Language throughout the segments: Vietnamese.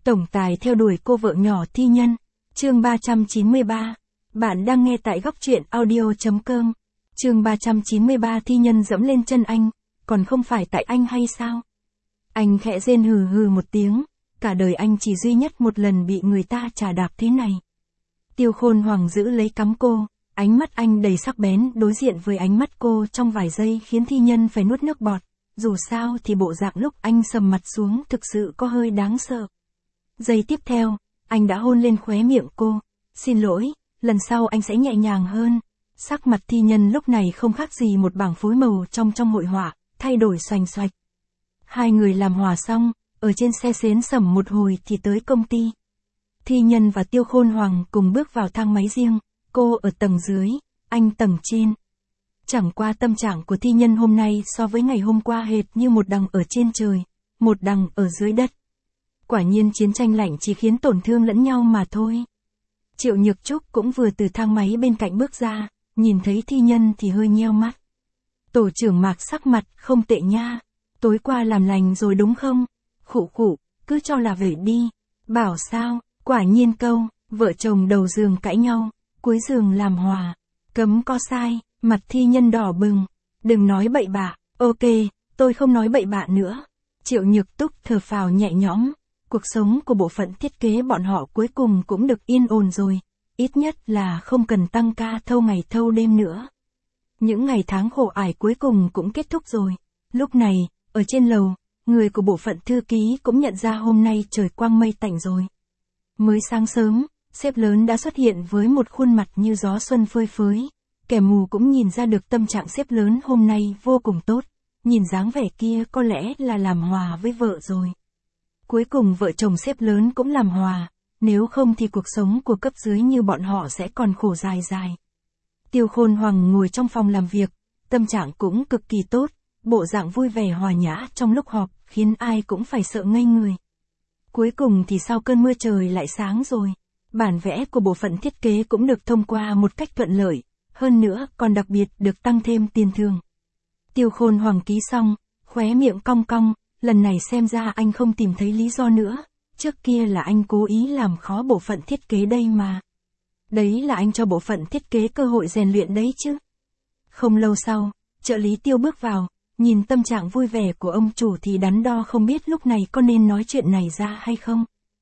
Tổng tài theo đuổi cô vợ nhỏ thi nhân. Chương 393. Bạn đang nghe tại góc truyện audio.com. Chương 393 thi nhân dẫm lên chân anh, còn không phải tại anh hay sao? Anh khẽ rên hừ hừ một tiếng, cả đời anh chỉ duy nhất một lần bị người ta chà đạp thế này. Tiêu Khôn Hoàng giữ lấy cắm cô, ánh mắt anh đầy sắc bén đối diện với ánh mắt cô trong vài giây khiến thi nhân phải nuốt nước bọt. Dù sao thì bộ dạng lúc anh sầm mặt xuống thực sự có hơi đáng sợ. Giây tiếp theo, anh đã hôn lên khóe miệng cô. Xin lỗi, lần sau anh sẽ nhẹ nhàng hơn. Sắc mặt thi nhân lúc này không khác gì một bảng phối màu trong hội họa, thay đổi xoành xoạch. Hai người làm hòa xong, ở trên xe xến sẩm một hồi thì tới công ty. Thi nhân và Tiêu Khôn Hoàng cùng bước vào thang máy riêng, cô ở tầng dưới, anh tầng trên. Chẳng qua tâm trạng của thi nhân hôm nay so với ngày hôm qua hệt như một đằng ở trên trời, một đằng ở dưới đất. Quả nhiên chiến tranh lạnh chỉ khiến tổn thương lẫn nhau mà thôi. Triệu Nhược Trúc cũng vừa từ thang máy bên cạnh bước ra, nhìn thấy thi nhân thì hơi nheo mắt. Tổ trưởng Mạc sắc mặt không tệ nha, tối qua làm lành rồi đúng không? Khụ khụ, cứ cho là vậy đi. Bảo sao, quả nhiên câu, vợ chồng đầu giường cãi nhau, cuối giường làm hòa. Cấm có sai, mặt thi nhân đỏ bừng. Đừng nói bậy bạ, ok, tôi không nói bậy bạ nữa. Triệu Nhược Túc thở phào nhẹ nhõm. Cuộc sống của bộ phận thiết kế bọn họ cuối cùng cũng được yên ổn rồi. Ít nhất là không cần tăng ca thâu ngày thâu đêm nữa. Những ngày tháng khổ ải cuối cùng cũng kết thúc rồi. Lúc này, ở trên lầu, người của bộ phận thư ký cũng nhận ra hôm nay trời quang mây tạnh rồi. Mới sáng sớm, sếp lớn đã xuất hiện với một khuôn mặt như gió xuân phơi phới. Kẻ mù cũng nhìn ra được tâm trạng sếp lớn hôm nay vô cùng tốt. Nhìn dáng vẻ kia có lẽ là làm hòa với vợ rồi. Cuối cùng vợ chồng sếp lớn cũng làm hòa, nếu không thì cuộc sống của cấp dưới như bọn họ sẽ còn khổ dài dài. Tiêu Khôn Hoàng ngồi trong phòng làm việc, tâm trạng cũng cực kỳ tốt, bộ dạng vui vẻ hòa nhã trong lúc họp khiến ai cũng phải sợ ngây người. Cuối cùng thì sau cơn mưa trời lại sáng rồi, bản vẽ của bộ phận thiết kế cũng được thông qua một cách thuận lợi, hơn nữa còn đặc biệt được tăng thêm tiền thưởng. Tiêu Khôn Hoàng ký xong, khóe miệng cong cong. Lần này xem ra anh không tìm thấy lý do nữa, trước kia là anh cố ý làm khó bộ phận thiết kế đây mà. Đấy là anh cho bộ phận thiết kế cơ hội rèn luyện đấy chứ. Không lâu sau, trợ lý Tiêu bước vào, nhìn tâm trạng vui vẻ của ông chủ thì đắn đo không biết lúc này có nên nói chuyện này ra hay không.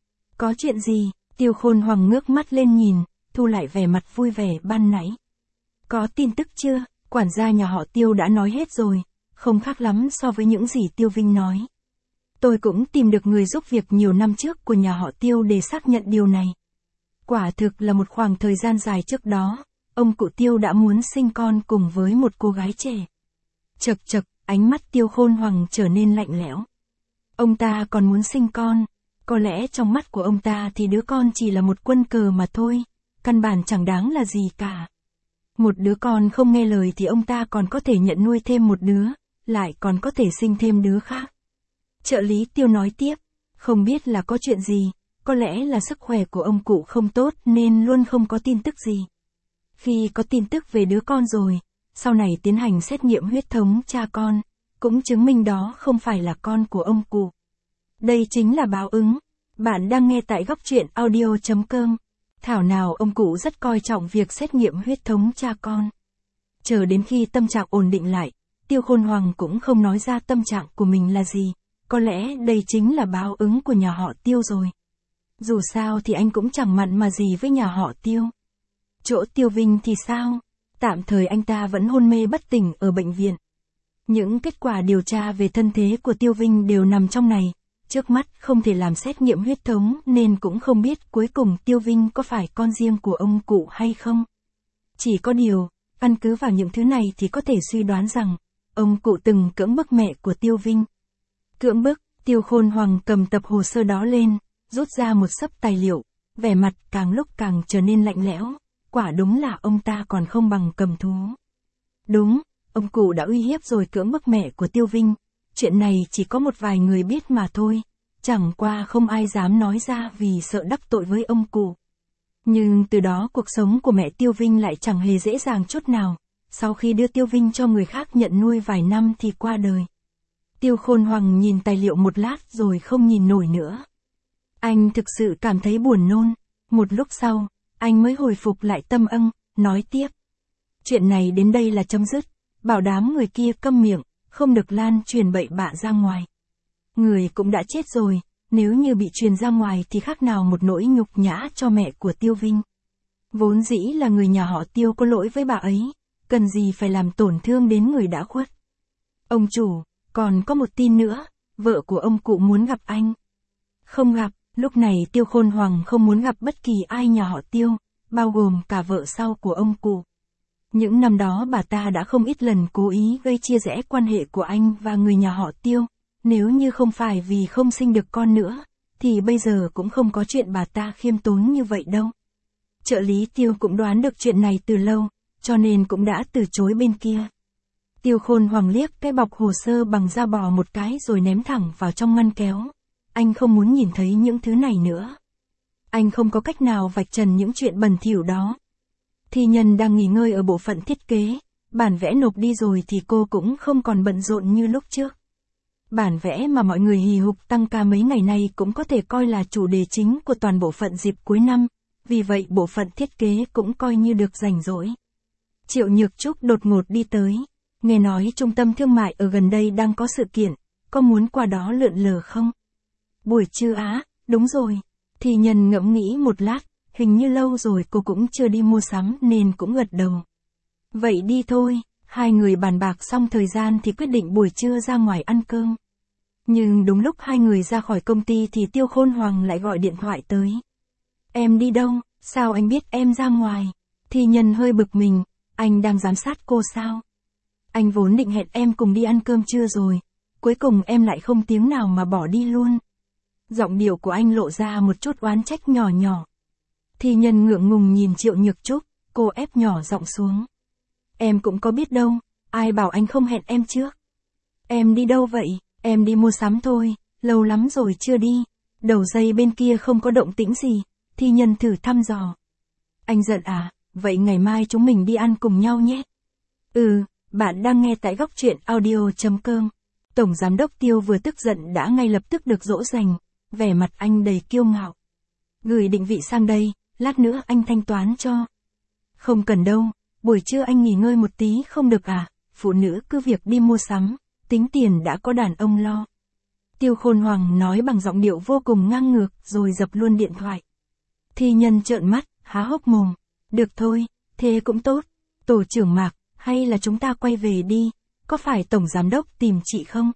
Có chuyện gì? Tiêu Khôn Hoàng ngước mắt lên nhìn, thu lại vẻ mặt vui vẻ ban nãy. Có tin tức chưa? Quản gia nhà họ Tiêu đã nói hết rồi. Không khác lắm so với những gì Tiêu Vinh nói. Tôi cũng tìm được người giúp việc nhiều năm trước của nhà họ Tiêu để xác nhận điều này. Quả thực là một khoảng thời gian dài trước đó, ông cụ Tiêu đã muốn sinh con cùng với một cô gái trẻ. Chật chật, ánh mắt Tiêu Khôn Hoàng trở nên lạnh lẽo. Ông ta còn muốn sinh con, có lẽ trong mắt của ông ta thì đứa con chỉ là một quân cờ mà thôi, căn bản chẳng đáng là gì cả. Một đứa con không nghe lời thì ông ta còn có thể nhận nuôi thêm một đứa, lại còn có thể sinh thêm đứa khác. Trợ lý Tiêu nói tiếp, không biết là có chuyện gì, có lẽ là sức khỏe của ông cụ không tốt nên luôn không có tin tức gì. Khi có tin tức về đứa con rồi, sau này tiến hành xét nghiệm huyết thống cha con, cũng chứng minh đó không phải là con của ông cụ. Đây chính là báo ứng. Bạn đang nghe tại góc truyện audio.com. Thảo nào ông cụ rất coi trọng việc xét nghiệm huyết thống cha con. Chờ đến khi tâm trạng ổn định lại, Tiêu Khôn Hoàng cũng không nói ra tâm trạng của mình là gì, có lẽ đây chính là báo ứng của nhà họ Tiêu rồi. Dù sao thì anh cũng chẳng mặn mà gì với nhà họ Tiêu. Chỗ Tiêu Vinh thì sao? Tạm thời anh ta vẫn hôn mê bất tỉnh ở bệnh viện. Những kết quả điều tra về thân thế của Tiêu Vinh đều nằm trong này, trước mắt không thể làm xét nghiệm huyết thống nên cũng không biết cuối cùng Tiêu Vinh có phải con riêng của ông cụ hay không. Chỉ có điều, căn cứ vào những thứ này thì có thể suy đoán rằng, ông cụ từng cưỡng bức mẹ của Tiêu Vinh. Cưỡng bức, Tiêu Khôn Hoàng cầm tập hồ sơ đó lên, rút ra một xấp tài liệu, vẻ mặt càng lúc càng trở nên lạnh lẽo, quả đúng là ông ta còn không bằng cầm thú. Đúng, ông cụ đã uy hiếp rồi cưỡng bức mẹ của Tiêu Vinh, chuyện này chỉ có một vài người biết mà thôi, chẳng qua không ai dám nói ra vì sợ đắc tội với ông cụ. Nhưng từ đó cuộc sống của mẹ Tiêu Vinh lại chẳng hề dễ dàng chút nào, sau khi đưa Tiêu Vinh cho người khác nhận nuôi vài năm thì qua đời. Tiêu Khôn Hoàng nhìn tài liệu một lát rồi không nhìn nổi nữa. Anh thực sự cảm thấy buồn nôn. Một lúc sau, anh mới hồi phục lại tâm âng, nói tiếp. Chuyện này đến đây là chấm dứt, bảo đám người kia câm miệng, không được lan truyền bậy bạ ra ngoài. Người cũng đã chết rồi, nếu như bị truyền ra ngoài thì khác nào một nỗi nhục nhã cho mẹ của Tiêu Vinh. Vốn dĩ là người nhà họ Tiêu có lỗi với bà ấy, cần gì phải làm tổn thương đến người đã khuất. Ông chủ, còn có một tin nữa, vợ của ông cụ muốn gặp anh. Không gặp, lúc này Tiêu Khôn Hoàng không muốn gặp bất kỳ ai nhà họ Tiêu, bao gồm cả vợ sau của ông cụ. Những năm đó bà ta đã không ít lần cố ý gây chia rẽ quan hệ của anh và người nhà họ Tiêu, nếu như không phải vì không sinh được con nữa, thì bây giờ cũng không có chuyện bà ta khiêm tốn như vậy đâu. Trợ lý Tiêu cũng đoán được chuyện này từ lâu, cho nên cũng đã từ chối bên kia. Tiêu Khôn Hoàng liếc cái bọc hồ sơ bằng da bò một cái rồi ném thẳng vào trong ngăn kéo. Anh không muốn nhìn thấy những thứ này nữa. Anh không có cách nào vạch trần những chuyện bẩn thỉu đó. Thi Nhân đang nghỉ ngơi ở bộ phận thiết kế, bản vẽ nộp đi rồi thì cô cũng không còn bận rộn như lúc trước. Bản vẽ mà mọi người hì hục tăng ca mấy ngày nay cũng có thể coi là chủ đề chính của toàn bộ phận dịp cuối năm, vì vậy bộ phận thiết kế cũng coi như được rảnh rỗi. Triệu Nhược Trúc đột ngột đi tới, nghe nói trung tâm thương mại ở gần đây đang có sự kiện, có muốn qua đó lượn lờ không? Buổi trưa á, đúng rồi. Thi Nhân ngẫm nghĩ một lát, hình như lâu rồi cô cũng chưa đi mua sắm nên cũng gật đầu. Vậy đi thôi, hai người bàn bạc xong thời gian thì quyết định buổi trưa ra ngoài ăn cơm. Nhưng đúng lúc hai người ra khỏi công ty thì Tiêu Khôn Hoàng lại gọi điện thoại tới. Em đi đâu, sao anh biết em ra ngoài? Thi Nhân hơi bực mình, anh đang giám sát cô sao? Anh vốn định hẹn em cùng đi ăn cơm trưa rồi, cuối cùng em lại không tiếng nào mà bỏ đi luôn. Giọng điệu của anh lộ ra một chút oán trách nhỏ nhỏ. Thi Nhân ngượng ngùng nhìn Triệu Nhược Trúc, cô ép nhỏ giọng xuống. Em cũng có biết đâu, ai bảo anh không hẹn em trước. Em đi đâu vậy? Em đi mua sắm thôi, lâu lắm rồi chưa đi. Đầu dây bên kia không có động tĩnh gì, Thi Nhân thử thăm dò. Anh giận à, vậy ngày mai chúng mình đi ăn cùng nhau nhé. Bạn đang nghe tại góc truyện audio.com. Tổng Giám đốc Tiêu vừa tức giận đã ngay lập tức được dỗ dành, vẻ mặt anh đầy kiêu ngạo. Gửi định vị sang đây, lát nữa anh thanh toán cho. Không cần đâu, buổi trưa anh nghỉ ngơi một tí không được à, phụ nữ cứ việc đi mua sắm, tính tiền đã có đàn ông lo. Tiêu Khôn Hoàng nói bằng giọng điệu vô cùng ngang ngược rồi dập luôn điện thoại. Thi Nhân trợn mắt, há hốc mồm. Được thôi, thế cũng tốt. Tổ trưởng Mạc, hay là chúng ta quay về đi, có phải Tổng Giám đốc tìm chị không?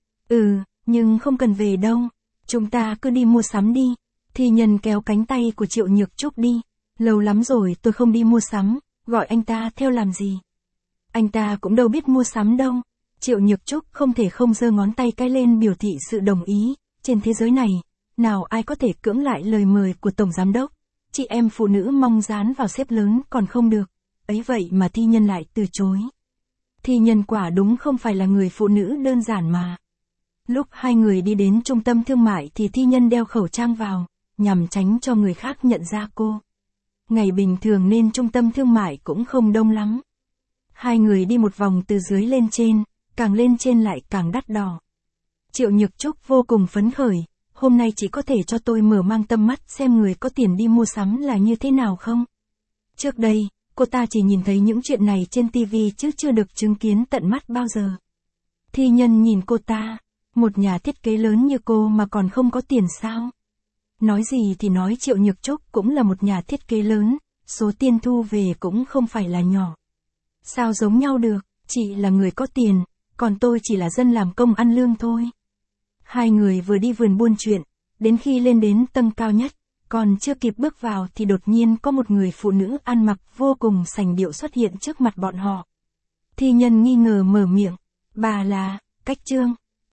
Nhưng không cần về đâu, chúng ta cứ đi mua sắm đi. Thi Nhân kéo cánh tay của Triệu Nhược Trúc đi. Lâu lắm rồi tôi không đi mua sắm, gọi anh ta theo làm gì? Anh ta cũng đâu biết mua sắm đâu. Triệu Nhược Trúc không thể không giơ ngón tay cái lên biểu thị sự đồng ý. Trên thế giới này, nào ai có thể cưỡng lại lời mời của Tổng Giám đốc. Chị em phụ nữ mong dán vào xếp lớn còn không được. Ấy vậy mà Thi Nhân lại từ chối. Thi Nhân quả đúng không phải là người phụ nữ đơn giản mà. Lúc hai người đi đến trung tâm thương mại thì Thi Nhân đeo khẩu trang vào, nhằm tránh cho người khác nhận ra cô. Ngày bình thường nên trung tâm thương mại cũng không đông lắm. Hai người đi một vòng từ dưới lên trên, càng lên trên lại càng đắt đỏ. Triệu Nhược Trúc vô cùng phấn khởi, hôm nay chỉ có thể cho tôi mở mang tầm mắt xem người có tiền đi mua sắm là như thế nào không? Trước đây, cô ta chỉ nhìn thấy những chuyện này trên TV chứ chưa được chứng kiến tận mắt bao giờ. Thi Nhân nhìn cô ta, một nhà thiết kế lớn như cô mà còn không có tiền sao? Nói gì thì nói Triệu Nhược Trúc cũng là một nhà thiết kế lớn, số tiền thu về cũng không phải là nhỏ. Sao giống nhau được, chị là người có tiền, còn tôi chỉ là dân làm công ăn lương thôi. Hai người vừa đi vườn buôn chuyện, đến khi lên đến tầng cao nhất, còn chưa kịp bước vào thì đột nhiên có một người phụ nữ ăn mặc vô cùng sành điệu xuất hiện trước mặt bọn họ. Thi Nhân nghi ngờ mở miệng, bà là, Cách Trương.